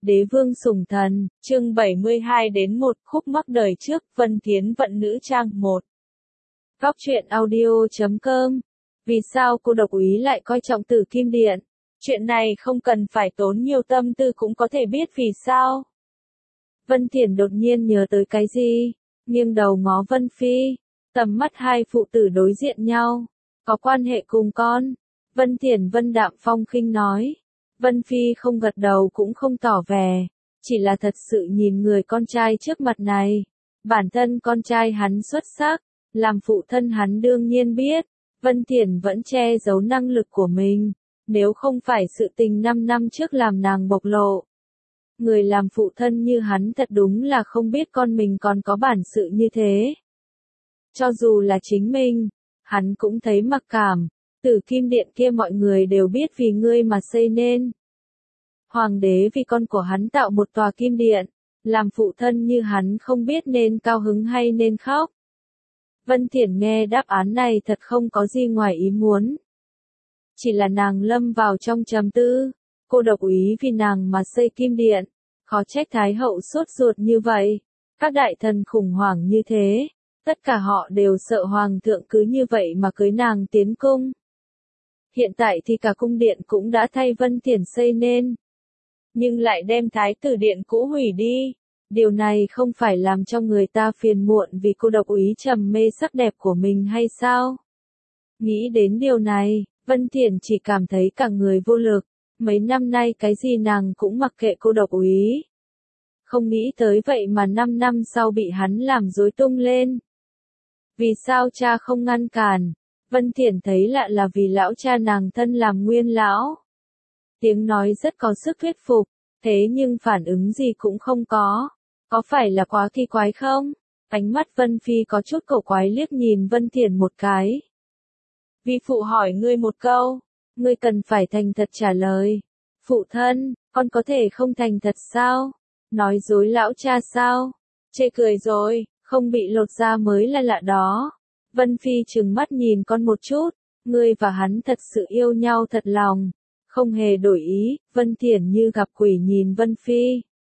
Đế vương sủng thần, chương 72 đến 1 khúc mắc đời trước, Vân Thiến vận nữ trang 1. Góc truyện audio.com. Vì sao cô độc úy lại coi trọng Tử Kim Điện? Chuyện này không cần phải tốn nhiều tâm tư cũng có thể biết vì sao. Vân Thiển đột nhiên nhớ tới cái gì, nghiêng đầu ngó Vân Phi, tầm mắt hai phụ tử đối diện nhau, có quan hệ cùng con. Vân Thiển vân đạm phong khinh nói. Vân Phi không gật đầu cũng không tỏ vẻ, chỉ là thật sự nhìn người con trai trước mặt này. Bản thân con trai hắn xuất sắc, làm phụ thân hắn đương nhiên biết, Vân Thiển vẫn che giấu năng lực của mình, nếu không phải sự tình 5 năm trước làm nàng bộc lộ. Người làm phụ thân như hắn thật đúng là không biết con mình còn có bản sự như thế. Cho dù là chính mình, hắn cũng thấy mặc cảm. Tử Kim Điện kia mọi người đều biết vì ngươi mà xây nên. Hoàng đế vì con của hắn tạo một tòa kim điện, làm phụ thân như hắn không biết nên cao hứng hay nên khóc. Vân Thiển nghe đáp án này thật không có gì ngoài ý muốn. Chỉ là nàng lâm vào trong trầm tư, cô độc úy vì nàng mà xây kim điện, khó trách Thái hậu sốt ruột như vậy. Các đại thần khủng hoảng như thế, tất cả họ đều sợ hoàng thượng cứ như vậy mà cưới nàng tiến cung. Hiện tại thì cả cung điện cũng đã thay Vân Thiển xây nên, nhưng lại đem thái tử điện cũ hủy đi. Điều này không phải làm cho người ta phiền muộn vì cô độc úy trầm mê sắc đẹp của mình hay sao? Nghĩ đến điều này, Vân Thiển chỉ cảm thấy cả người vô lực. Mấy năm nay cái gì nàng cũng mặc kệ cô độc úy. Không nghĩ tới vậy mà 5 năm sau bị hắn làm rối tung lên. Vì sao cha không ngăn cản? Vân Thiển thấy lạ là vì lão cha nàng thân làm nguyên lão. Tiếng nói rất có sức thuyết phục, thế nhưng phản ứng gì cũng không có. Có phải là quá kỳ quái không? Ánh mắt Vân Phi có chút cổ quái liếc nhìn Vân Thiển một cái. Vi phụ hỏi ngươi một câu, ngươi cần phải thành thật trả lời. Phụ thân, con có thể không thành thật sao? Nói dối lão cha sao? Chê cười rồi, không bị lột da mới là lạ đó. Vân Phi trừng mắt nhìn con một chút, ngươi và hắn thật sự yêu nhau thật lòng, không hề đổi ý. Vân Thiển như gặp quỷ nhìn Vân Phi.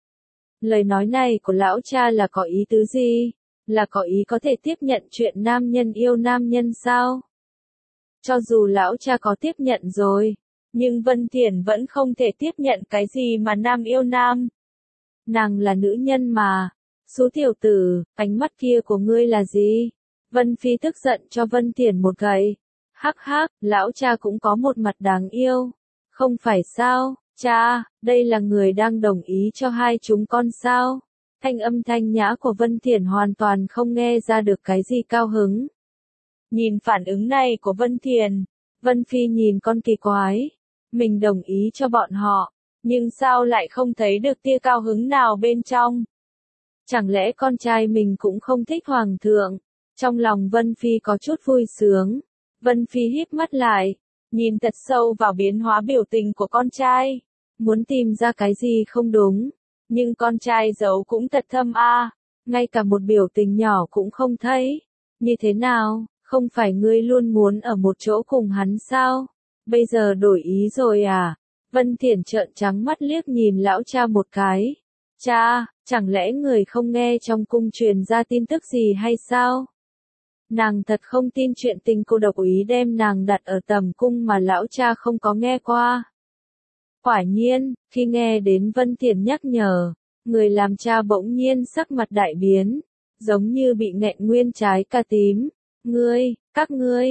Lời nói này của lão cha là có ý tứ gì? Là có ý có thể tiếp nhận chuyện nam nhân yêu nam nhân sao? Cho dù lão cha có tiếp nhận rồi, nhưng Vân Thiển vẫn không thể tiếp nhận cái gì mà nam yêu nam. Nàng là nữ nhân mà. Số tiểu tử, ánh mắt kia của ngươi là gì? Vân Phi tức giận cho Vân Thiển một gậy. Hắc hắc, lão cha cũng có một mặt đáng yêu. Không phải sao, cha, đây là người đang đồng ý cho hai chúng con sao? Thanh âm thanh nhã của Vân Thiển hoàn toàn không nghe ra được cái gì cao hứng. Nhìn phản ứng này của Vân Thiển, Vân Phi nhìn con kỳ quái. Mình đồng ý cho bọn họ, nhưng sao lại không thấy được tia cao hứng nào bên trong? Chẳng lẽ con trai mình cũng không thích hoàng thượng? Trong lòng Vân Phi có chút vui sướng. Vân Phi híp mắt lại, nhìn thật sâu vào biến hóa biểu tình của con trai. Muốn tìm ra cái gì không đúng. Nhưng con trai giấu cũng thật thâm a, ngay cả một biểu tình nhỏ cũng không thấy. Như thế nào, không phải ngươi luôn muốn ở một chỗ cùng hắn sao? Bây giờ đổi ý rồi à? Vân Thiển trợn trắng mắt liếc nhìn lão cha một cái. Cha, chẳng lẽ người không nghe trong cung truyền ra tin tức gì hay sao? Nàng thật không tin chuyện tình cô độc úy đem nàng đặt ở tầm cung mà lão cha không có nghe qua. Quả nhiên, khi nghe đến Vân Thiển nhắc nhở, người làm cha bỗng nhiên sắc mặt đại biến, giống như bị nghẹn nguyên trái cà tím. Các ngươi,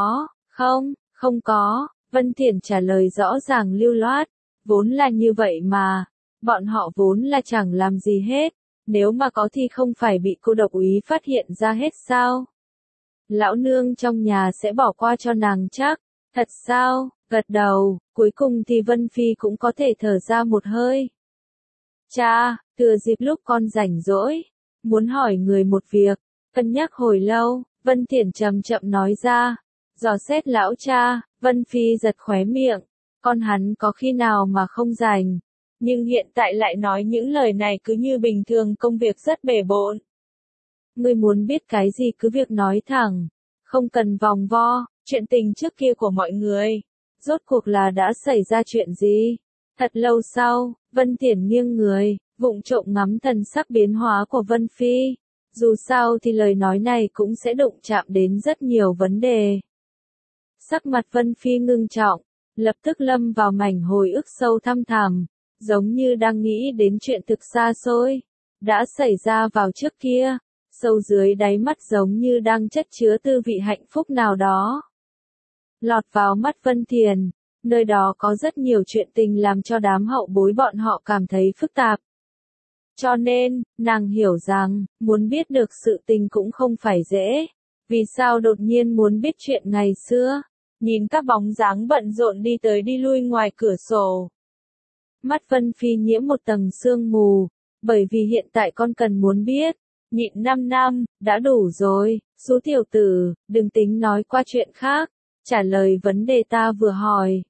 không có, Vân Thiển trả lời rõ ràng lưu loát, vốn là như vậy mà, bọn họ vốn là chẳng làm gì hết, nếu mà có thì không phải bị cô độc úy phát hiện ra hết sao? Lão nương trong nhà sẽ bỏ qua cho nàng chắc, thật sao? Gật đầu, cuối cùng thì Vân Phi cũng có thể thở ra một hơi. Cha, thừa dịp lúc con rảnh rỗi, muốn hỏi người một việc, cân nhắc hồi lâu, Vân Thiển chậm chậm nói ra. Dò xét lão cha, Vân Phi giật khóe miệng, con hắn có khi nào mà không rảnh, nhưng hiện tại lại nói những lời này cứ như bình thường, công việc rất bề bộn. Ngươi muốn biết cái gì cứ việc nói thẳng, không cần vòng vo. Chuyện tình trước kia của mọi người, rốt cuộc là đã xảy ra chuyện gì? Thật lâu sau, Vân Thiển nghiêng người, vụng trộm ngắm thần sắc biến hóa của Vân Phi. Dù sao thì lời nói này cũng sẽ đụng chạm đến rất nhiều vấn đề. Sắc mặt Vân Phi ngưng trọng, lập tức lâm vào mảnh hồi ức sâu thăm thẳm, giống như đang nghĩ đến chuyện thực xa xôi, đã xảy ra vào trước kia, sâu dưới đáy mắt giống như đang chất chứa tư vị hạnh phúc nào đó. Lọt vào mắt Vân Thiền, nơi đó có rất nhiều chuyện tình làm cho đám hậu bối bọn họ cảm thấy phức tạp. Cho nên, nàng hiểu rằng, muốn biết được sự tình cũng không phải dễ. Vì sao đột nhiên muốn biết chuyện ngày xưa? Nhìn các bóng dáng bận rộn đi tới đi lui ngoài cửa sổ. Mắt Vân Phi nhiễm một tầng sương mù, bởi vì hiện tại con cần muốn biết. Nhịn 5 năm, đã đủ rồi, Sú tiểu tử, đừng tính nói qua chuyện khác. Trả lời vấn đề ta vừa hỏi.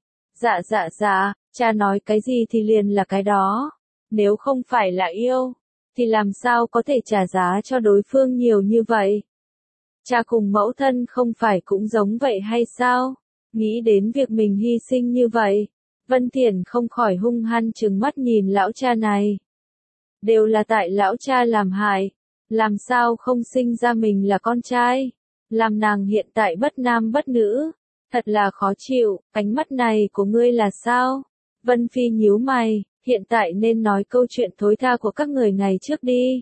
Dạ, cha nói cái gì thì liền là cái đó. Nếu không phải là yêu, thì làm sao có thể trả giá cho đối phương nhiều như vậy? Cha cùng mẫu thân không phải cũng giống vậy hay sao? Nghĩ đến việc mình hy sinh như vậy, Vân Thiển không khỏi hung hăng trừng mắt nhìn lão cha này. Đều là tại lão cha làm hại, làm sao không sinh ra mình là con trai, làm nàng hiện tại bất nam bất nữ, thật là khó chịu, ánh mắt này của ngươi là sao? Vân Phi nhíu mày, hiện tại nên nói câu chuyện thối tha của các người ngày trước đi.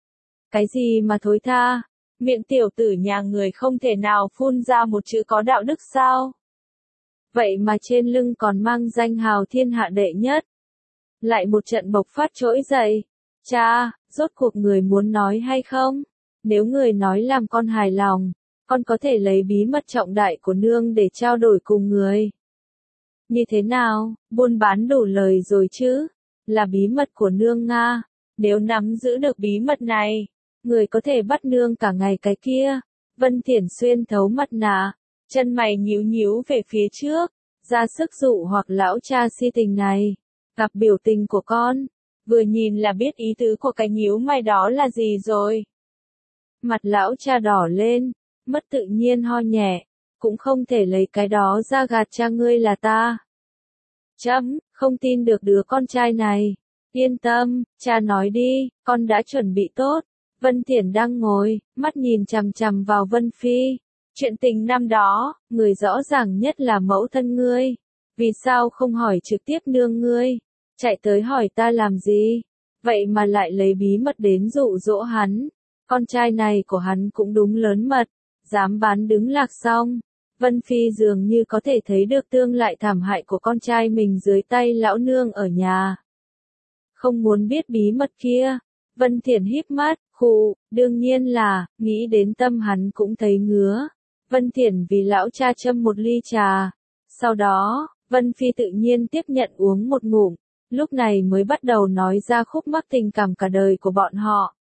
Cái gì mà thối tha? Miệng tiểu tử nhà người không thể nào phun ra một chữ có đạo đức sao? Vậy mà trên lưng còn mang danh hào thiên hạ đệ nhất. Lại một trận bộc phát trỗi dậy. Cha, rốt cuộc người muốn nói hay không? Nếu người nói làm con hài lòng, con có thể lấy bí mật trọng đại của nương để trao đổi cùng người. Như thế nào, buôn bán đủ lời rồi chứ? Là bí mật của nương Nga. Nếu nắm giữ được bí mật này, người có thể bắt nương cả ngày cái kia. Vân Thiển xuyên thấu mặt nạ, chân mày nhíu nhíu về phía trước, ra sức dụ hoặc lão cha si tình này. Gặp biểu tình của con, vừa nhìn là biết ý tứ của cái nhíu mày đó là gì rồi. Mặt lão cha đỏ lên, mất tự nhiên ho nhẹ, cũng không thể lấy cái đó ra gạt cha ngươi là ta. Chấm, không tin được đứa con trai này. Yên tâm, cha nói đi, con đã chuẩn bị tốt. Vân Thiển đang ngồi, mắt nhìn chằm chằm vào Vân Phi. Chuyện tình năm đó, người rõ ràng nhất là mẫu thân ngươi. Vì sao không hỏi trực tiếp nương ngươi? Chạy tới hỏi ta làm gì? Vậy mà lại lấy bí mật đến dụ dỗ hắn. Con trai này của hắn cũng đúng lớn mật, dám bán đứng lạc xong. Vân Phi dường như có thể thấy được tương lại thảm hại của con trai mình dưới tay lão nương ở nhà. Không muốn biết bí mật kia. Vân Thiển híp mắt, khụ, đương nhiên là, nghĩ đến tâm hắn cũng thấy ngứa. Vân Thiển vì lão cha châm một ly trà. Sau đó, Vân Phi tự nhiên tiếp nhận uống một ngụm, lúc này mới bắt đầu nói ra khúc mắc tình cảm cả đời của bọn họ.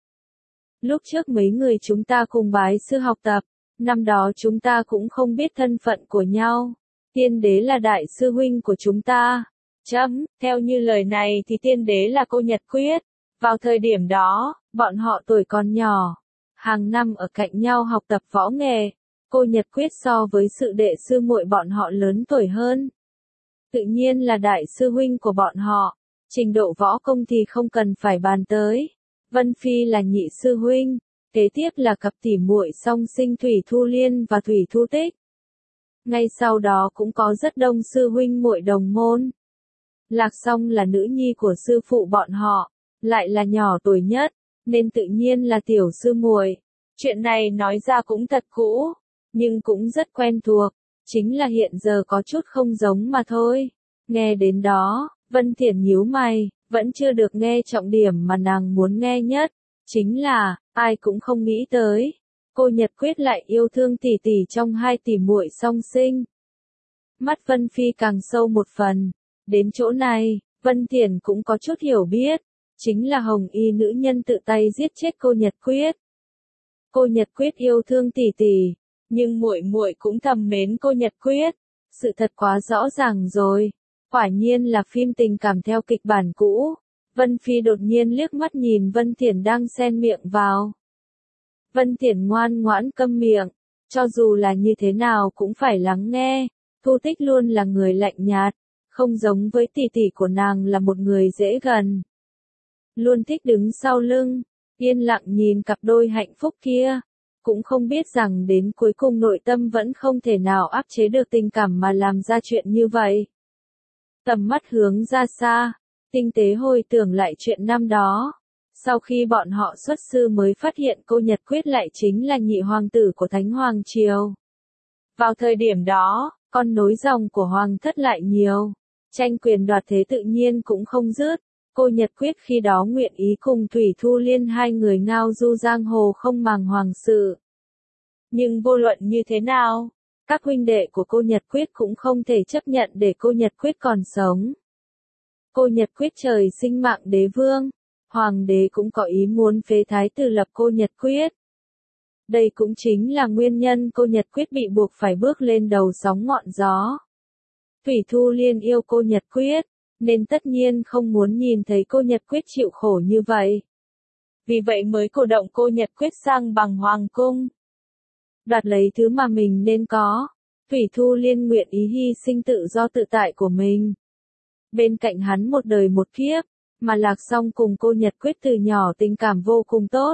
Lúc trước mấy người chúng ta cùng bái sư học tập, năm đó chúng ta cũng không biết thân phận của nhau. Tiên đế là đại sư huynh của chúng ta. Theo như lời này thì tiên đế là cô Nhật Quyết. Vào thời điểm đó, bọn họ tuổi còn nhỏ, hàng năm ở cạnh nhau học tập võ nghệ. Cô Nhật Quyết so với sự đệ sư muội bọn họ lớn tuổi hơn. Tự nhiên là đại sư huynh của bọn họ. Trình độ võ công thì không cần phải bàn tới. Vân Phi là nhị sư huynh. Kế tiếp là cặp tỉ muội song sinh Thủy Thu Liên và Thủy Thu Tích. Ngay sau đó cũng có rất đông sư huynh muội đồng môn. Lạc Song là nữ nhi của sư phụ bọn họ, lại là nhỏ tuổi nhất, nên tự nhiên là tiểu sư muội. Chuyện này nói ra cũng thật cũ, nhưng cũng rất quen thuộc, chính là hiện giờ có chút không giống mà thôi. Nghe đến đó, Vân Thiển nhíu mày, vẫn chưa được nghe trọng điểm mà nàng muốn nghe nhất, chính là, ai cũng không nghĩ tới, cô Nhật Quyết lại yêu thương tỷ tỷ trong hai tỷ muội song sinh. Mắt Vân Phi càng sâu một phần, đến chỗ này, Vân Thiển cũng có chút hiểu biết, chính là Hồng Y nữ nhân tự tay giết chết cô Nhật Quyết. Cô Nhật Quyết yêu thương tỷ tỷ, nhưng muội muội cũng thầm mến cô Nhật Quyết. Sự thật quá rõ ràng rồi, quả nhiên là phim tình cảm theo kịch bản cũ. Vân Phi đột nhiên liếc mắt nhìn Vân Thiển đang xen miệng vào. Vân Thiển ngoan ngoãn câm miệng, cho dù là như thế nào cũng phải lắng nghe. Thu Tích luôn là người lạnh nhạt, không giống với tỷ tỷ của nàng là một người dễ gần. Luôn thích đứng sau lưng, yên lặng nhìn cặp đôi hạnh phúc kia, cũng không biết rằng đến cuối cùng nội tâm vẫn không thể nào áp chế được tình cảm mà làm ra chuyện như vậy. Tầm mắt hướng ra xa, tinh tế hồi tưởng lại chuyện năm đó. Sau khi bọn họ xuất sư mới phát hiện cô Nhật Quyết lại chính là nhị hoàng tử của Thánh Hoàng Triều. Vào thời điểm đó, con nối dòng của hoàng thất lại nhiều, tranh quyền đoạt thế tự nhiên cũng không dứt. Cô Nhật Quyết khi đó nguyện ý cùng Thủy Thu Liên hai người ngao du giang hồ không màng hoàng sự. Nhưng vô luận như thế nào, các huynh đệ của cô Nhật Quyết cũng không thể chấp nhận để cô Nhật Quyết còn sống. Cô Nhật Quyết trời sinh mạng đế vương, hoàng đế cũng có ý muốn phế thái tử lập cô Nhật Quyết. Đây cũng chính là nguyên nhân cô Nhật Quyết bị buộc phải bước lên đầu sóng ngọn gió. Thủy Thu Liên yêu cô Nhật Quyết, nên tất nhiên không muốn nhìn thấy cô Nhật Quyết chịu khổ như vậy. Vì vậy mới cổ động cô Nhật Quyết sang bằng hoàng cung. Đoạt lấy thứ mà mình nên có, Thủy Thu Liên nguyện ý hy sinh tự do tự tại của mình. Bên cạnh hắn một đời một kiếp, mà Lạc Song cùng cô Nhật Quyết từ nhỏ tình cảm vô cùng tốt.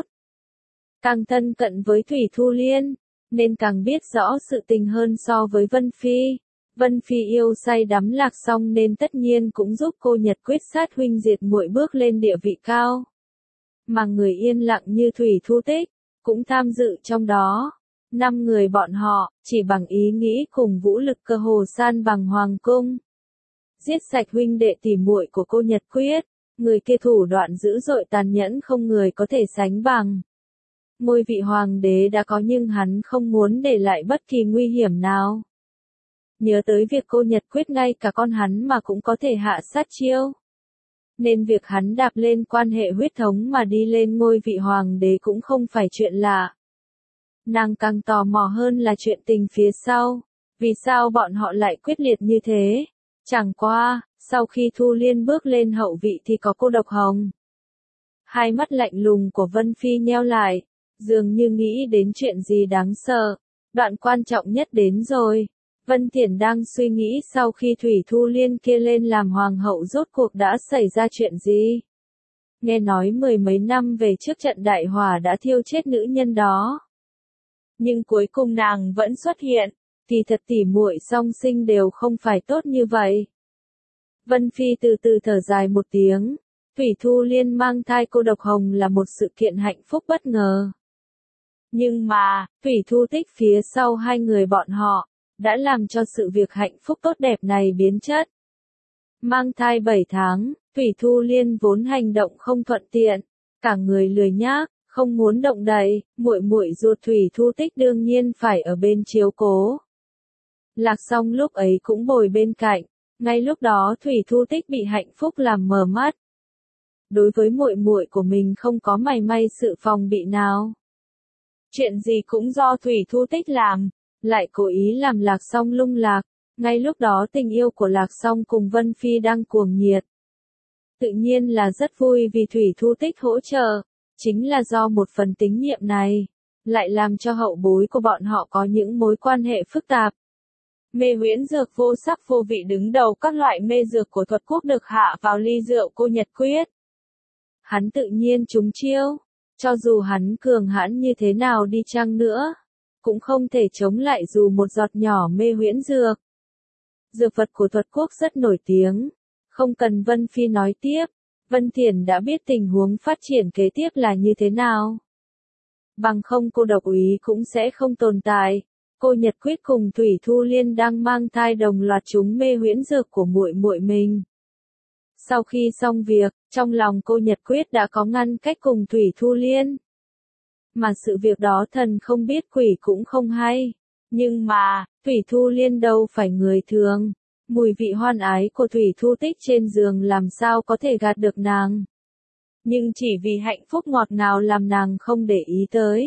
Càng thân cận với Thủy Thu Liên, nên càng biết rõ sự tình hơn so với Vân Phi. Vân Phi yêu say đắm Lạc Song nên tất nhiên cũng giúp cô Nhật Quyết sát huynh diệt muội bước lên địa vị cao. Mà người yên lặng như Thủy Thu Tích, cũng tham dự trong đó. 5 người bọn họ, chỉ bằng ý nghĩ cùng vũ lực cơ hồ san bằng hoàng cung. Giết sạch huynh đệ tỉ muội của cô Nhật Quyết, người kia thủ đoạn dữ dội tàn nhẫn không người có thể sánh bằng. Ngôi vị hoàng đế đã có nhưng hắn không muốn để lại bất kỳ nguy hiểm nào. Nhớ tới việc cô Nhật Quyết ngay cả con hắn mà cũng có thể hạ sát chiêu. Nên việc hắn đạp lên quan hệ huyết thống mà đi lên ngôi vị hoàng đế cũng không phải chuyện lạ. Nàng càng tò mò hơn là chuyện tình phía sau. Vì sao bọn họ lại quyết liệt như thế? Chẳng qua, sau khi Thu Liên bước lên hậu vị thì có cô Độc Hồng. Hai mắt lạnh lùng của Vân Phi nheo lại, dường như nghĩ đến chuyện gì đáng sợ. Đoạn quan trọng nhất đến rồi. Vân Thiển đang suy nghĩ sau khi Thủy Thu Liên kia lên làm hoàng hậu rốt cuộc đã xảy ra chuyện gì. Nghe nói 10 mấy năm về trước trận đại hỏa đã thiêu chết nữ nhân đó. Nhưng cuối cùng nàng vẫn xuất hiện, thì thật tỉ muội song sinh đều không phải tốt như vậy. Vân Phi từ từ thở dài một tiếng, Thủy Thu Liên mang thai cô Độc Hồng là một sự kiện hạnh phúc bất ngờ. Nhưng mà, Thủy Thu Tích phía sau hai người bọn họ, đã làm cho sự việc hạnh phúc tốt đẹp này biến chất. Mang thai 7 tháng, Thủy Thu Liên vốn hành động không thuận tiện, cả người lười nhác, không muốn động đậy, muội muội ruột Thủy Thu Tích đương nhiên phải ở bên chiếu cố. Lạc Song lúc ấy cũng bồi bên cạnh, ngay lúc đó Thủy Thu Tích bị hạnh phúc làm mờ mắt. Đối với muội muội của mình không có mảy may sự phòng bị nào. Chuyện gì cũng do Thủy Thu Tích làm, lại cố ý làm Lạc Song lung lạc. Ngay lúc đó tình yêu của Lạc Song cùng Vân Phi đang cuồng nhiệt. Tự nhiên là rất vui vì Thủy Thu Tích hỗ trợ, chính là do một phần tín nhiệm này, lại làm cho hậu bối của bọn họ có những mối quan hệ phức tạp. Mê huyễn dược vô sắc vô vị đứng đầu các loại mê dược của thuật quốc được hạ vào ly rượu cô Nhật Quyết. Hắn tự nhiên trúng chiêu, cho dù hắn cường hãn như thế nào đi chăng nữa, cũng không thể chống lại dù một giọt nhỏ mê huyễn dược. Dược vật của thuật quốc rất nổi tiếng, không cần Vân Phi nói tiếp, Vân Thiển đã biết tình huống phát triển kế tiếp là như thế nào. Bằng không cô Độc Úy cũng sẽ không tồn tại. Cô Nhật Quyết cùng Thủy Thu Liên đang mang thai đồng loạt trúng mê huyễn dược của muội muội mình. Sau khi xong việc, trong lòng cô Nhật Quyết đã có ngăn cách cùng Thủy Thu Liên. Mà sự việc đó thần không biết quỷ cũng không hay. Nhưng mà, Thủy Thu Liên đâu phải người thường. Mùi vị hoan ái của Thủy Thu Tích trên giường làm sao có thể gạt được nàng. Nhưng chỉ vì hạnh phúc ngọt ngào làm nàng không để ý tới.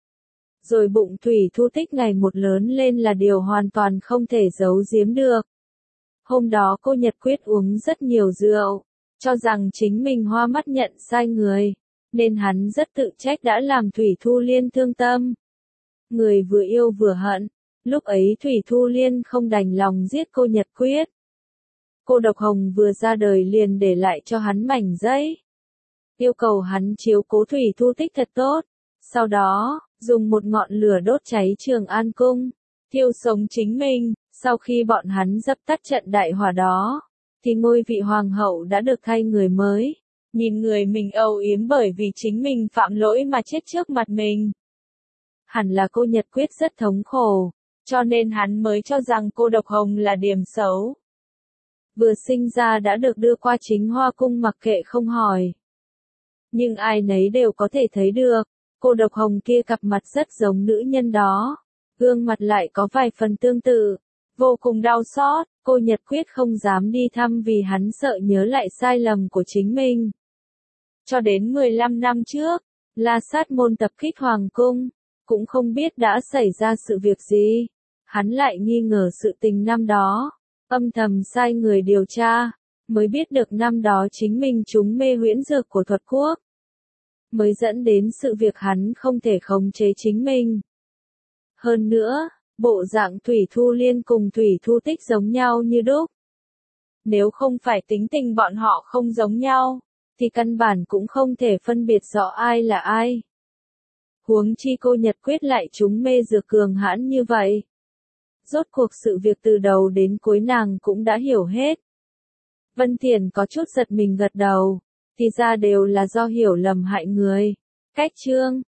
Rồi bụng Thủy Thu Tích ngày một lớn lên là điều hoàn toàn không thể giấu giếm được. Hôm đó cô Nhật Quyết uống rất nhiều rượu, cho rằng chính mình hoa mắt nhận sai người, nên hắn rất tự trách đã làm Thủy Thu Liên thương tâm. Người vừa yêu vừa hận, lúc ấy Thủy Thu Liên không đành lòng giết cô Nhật Quyết. Cô Độc Hồng vừa ra đời liền để lại cho hắn mảnh giấy. Yêu cầu hắn chiếu cố Thủy Thu Tích thật tốt. Sau đó, dùng một ngọn lửa đốt cháy Trường An Cung, thiêu sống chính mình. Sau khi bọn hắn dập tắt trận đại hỏa đó, thì ngôi vị hoàng hậu đã được thay người mới. Nhìn người mình âu yếm bởi vì chính mình phạm lỗi mà chết trước mặt mình. Hẳn là cô Nhật Quyết rất thống khổ, cho nên hắn mới cho rằng cô Độc Hồng là điểm xấu. Vừa sinh ra đã được đưa qua Chính Hoa Cung mặc kệ không hỏi. Nhưng ai nấy đều có thể thấy được, cô Độc Hồng kia cặp mặt rất giống nữ nhân đó. Gương mặt lại có vài phần tương tự. Vô cùng đau xót, cô Nhật Quyết không dám đi thăm vì hắn sợ nhớ lại sai lầm của chính mình. Cho đến 15 năm trước, La Sát Môn tập kích Hoàng Cung, cũng không biết đã xảy ra sự việc gì. Hắn lại nghi ngờ sự tình năm đó, âm thầm sai người điều tra, mới biết được năm đó chính mình trúng mê huyễn dược của Thuật Quốc. Mới dẫn đến sự việc hắn không thể khống chế chính mình. Hơn nữa, bộ dạng Thủy Thu Liên cùng Thủy Thu Tích giống nhau như đúc. Nếu không phải tính tình bọn họ không giống nhau, thì căn bản cũng không thể phân biệt rõ ai là ai. Huống chi cô Nhật Quyết lại trúng mê dược cường hãn như vậy. Rốt cuộc sự việc từ đầu đến cuối nàng cũng đã hiểu hết. Vân Thiển có chút giật mình gật đầu, thì ra đều là do hiểu lầm hại người. Cách chương